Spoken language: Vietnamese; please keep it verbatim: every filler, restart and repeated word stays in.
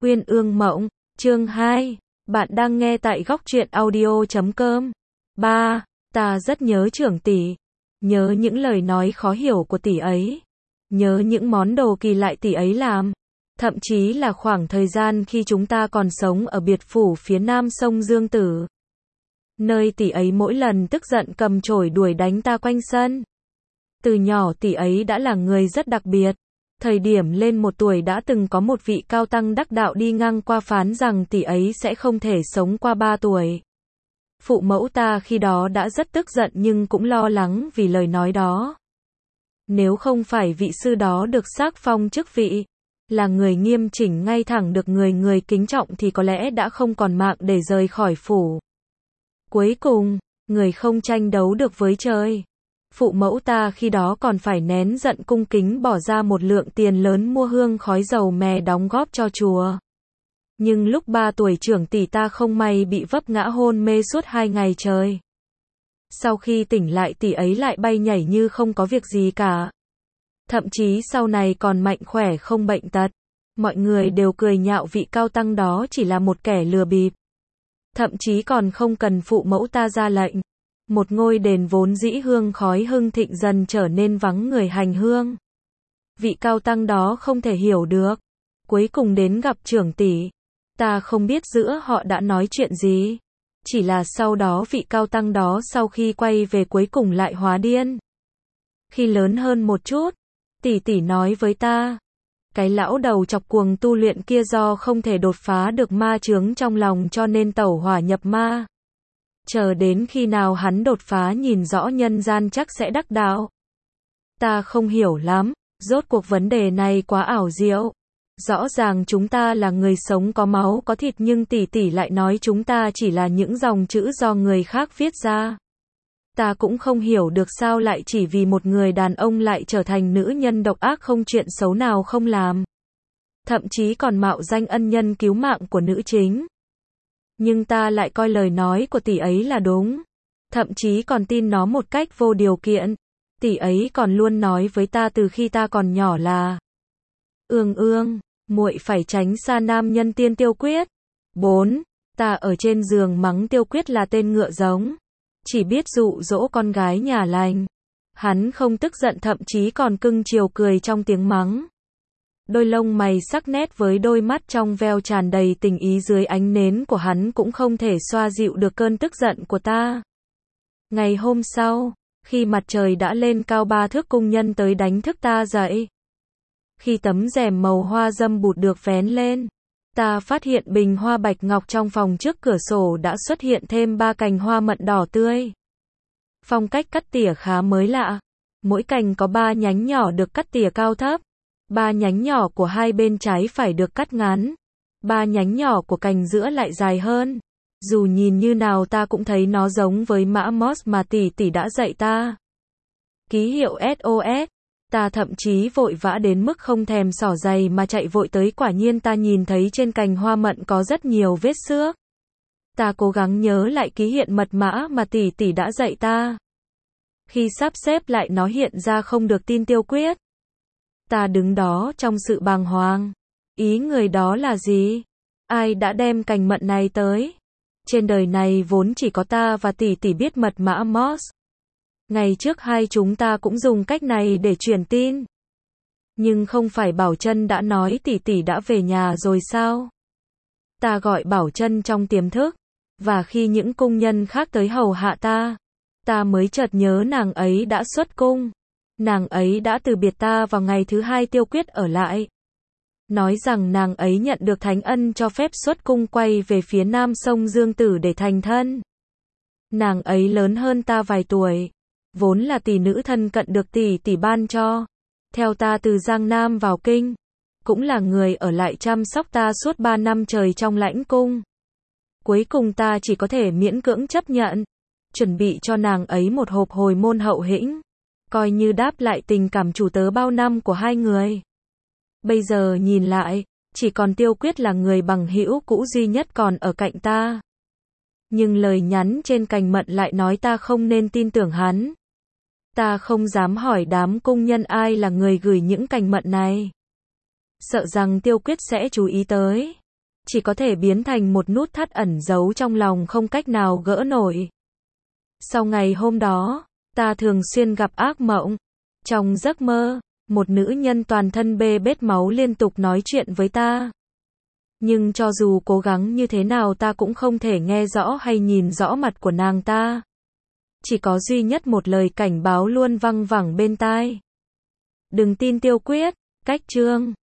Uyên ương mộng, chương hai. Bạn đang nghe tại góc truyện audio chấm com. ba. Ta rất nhớ trưởng tỷ. Nhớ những lời nói khó hiểu của tỷ ấy. Nhớ những món đồ kỳ lạ tỷ ấy làm. Thậm chí là khoảng thời gian khi chúng ta còn sống ở biệt phủ phía nam sông Dương Tử. Nơi tỷ ấy mỗi lần tức giận cầm chổi đuổi đánh ta quanh sân. Từ nhỏ tỷ ấy đã là người rất đặc biệt. Thời điểm lên một tuổi đã từng có một vị cao tăng đắc đạo đi ngang qua phán rằng tỷ ấy sẽ không thể sống qua ba tuổi. Phụ mẫu ta khi đó đã rất tức giận nhưng cũng lo lắng vì lời nói đó. Nếu không phải vị sư đó được xác phong chức vị, là người nghiêm chỉnh ngay thẳng được người người kính trọng thì có lẽ đã không còn mạng để rời khỏi phủ. Cuối cùng, người không tranh đấu được với trời. Phụ mẫu ta khi đó còn phải nén giận cung kính bỏ ra một lượng tiền lớn mua hương khói dầu mè đóng góp cho chùa. Nhưng lúc ba tuổi trưởng tỷ ta không may bị vấp ngã hôn mê suốt hai ngày trời. Sau khi tỉnh lại tỷ ấy lại bay nhảy như không có việc gì cả. Thậm chí sau này còn mạnh khỏe không bệnh tật. Mọi người đều cười nhạo vị cao tăng đó chỉ là một kẻ lừa bịp. Thậm chí còn không cần phụ mẫu ta ra lệnh. Một ngôi đền vốn dĩ hương khói hưng thịnh dần trở nên vắng người hành hương. Vị cao tăng đó không thể hiểu được. Cuối cùng đến gặp trưởng tỷ. Ta không biết giữa họ đã nói chuyện gì. Chỉ là sau đó vị cao tăng đó sau khi quay về cuối cùng lại hóa điên. Khi lớn hơn một chút, tỷ tỷ nói với ta. Cái lão đầu chọc cuồng tu luyện kia do không thể đột phá được ma chướng trong lòng cho nên tẩu hỏa nhập ma. Chờ đến khi nào hắn đột phá nhìn rõ nhân gian chắc sẽ đắc đạo. Ta không hiểu lắm, rốt cuộc vấn đề này quá ảo diệu. Rõ ràng chúng ta là người sống có máu có thịt nhưng tỷ tỷ lại nói chúng ta chỉ là những dòng chữ do người khác viết ra. Ta cũng không hiểu được sao lại chỉ vì một người đàn ông lại trở thành nữ nhân độc ác không chuyện xấu nào không làm. Thậm chí còn mạo danh ân nhân cứu mạng của nữ chính. Nhưng ta lại coi lời nói của tỷ ấy là đúng. Thậm chí còn tin nó một cách vô điều kiện. Tỷ ấy còn luôn nói với ta từ khi ta còn nhỏ là: Ương ương, muội phải tránh xa nam nhân tiên Tiêu Quyết. bốn. Ta ở trên giường mắng Tiêu Quyết là tên ngựa giống. Chỉ biết dụ dỗ con gái nhà lành. Hắn không tức giận thậm chí còn cưng chiều cười trong tiếng mắng. Đôi lông mày sắc nét với đôi mắt trong veo tràn đầy tình ý dưới ánh nến của hắn cũng không thể xoa dịu được cơn tức giận của ta. Ngày hôm sau, khi mặt trời đã lên cao ba thước cung nhân tới đánh thức ta dậy. Khi tấm rèm màu hoa dâm bụt được vén lên, ta phát hiện bình hoa bạch ngọc trong phòng trước cửa sổ đã xuất hiện thêm ba cành hoa mận đỏ tươi. Phong cách cắt tỉa khá mới lạ. Mỗi cành có ba nhánh nhỏ được cắt tỉa cao thấp. Ba nhánh nhỏ của hai bên trái phải được cắt ngắn. Ba nhánh nhỏ của cành giữa lại dài hơn. Dù nhìn như nào ta cũng thấy nó giống với mã Morse mà tỷ tỷ đã dạy ta. Ký hiệu ét o ét. Ta thậm chí vội vã đến mức không thèm xỏ giày mà chạy vội tới, quả nhiên ta nhìn thấy trên cành hoa mận có rất nhiều vết xước. Ta cố gắng nhớ lại ký hiện mật mã mà tỷ tỷ đã dạy ta. Khi sắp xếp lại nó hiện ra không được tin Tiêu Quyết. Ta đứng đó trong sự bàng hoàng. Ý người đó là gì? Ai đã đem cành mận này tới? Trên đời này vốn chỉ có ta và tỷ tỷ biết mật mã Morse. Ngày trước hai chúng ta cũng dùng cách này để truyền tin. Nhưng không phải Bảo Trân đã nói tỷ tỷ đã về nhà rồi sao? Ta gọi Bảo Trân trong tiềm thức. Và khi những cung nhân khác tới hầu hạ ta, ta mới chợt nhớ nàng ấy đã xuất cung. Nàng ấy đã từ biệt ta vào ngày thứ hai Tiêu Quyết ở lại. Nói rằng nàng ấy nhận được thánh ân cho phép xuất cung quay về phía nam sông Dương Tử để thành thân. Nàng ấy lớn hơn ta vài tuổi. Vốn là tỷ nữ thân cận được tỷ tỷ ban cho. Theo ta từ Giang Nam vào Kinh. Cũng là người ở lại chăm sóc ta suốt ba năm trời trong lãnh cung. Cuối cùng ta chỉ có thể miễn cưỡng chấp nhận. Chuẩn bị cho nàng ấy một hộp hồi môn hậu hĩnh. Coi như đáp lại tình cảm chủ tớ bao năm của hai người. Bây giờ nhìn lại, chỉ còn Tiêu Quyết là người bằng hữu cũ duy nhất còn ở cạnh ta. Nhưng lời nhắn trên cành mận lại nói ta không nên tin tưởng hắn. Ta không dám hỏi đám cung nhân ai là người gửi những cành mận này. Sợ rằng Tiêu Quyết sẽ chú ý tới. chỉ có thể biến thành một nút thắt ẩn giấu trong lòng không cách nào gỡ nổi. Sau ngày hôm đó, ta thường xuyên gặp ác mộng. Trong giấc mơ, một nữ nhân toàn thân bê bết máu liên tục nói chuyện với ta. Nhưng cho dù cố gắng như thế nào ta cũng không thể nghe rõ hay nhìn rõ mặt của nàng ta. Chỉ có duy nhất một lời cảnh báo luôn văng vẳng bên tai. Đừng tin Tiêu Quyết, cách chương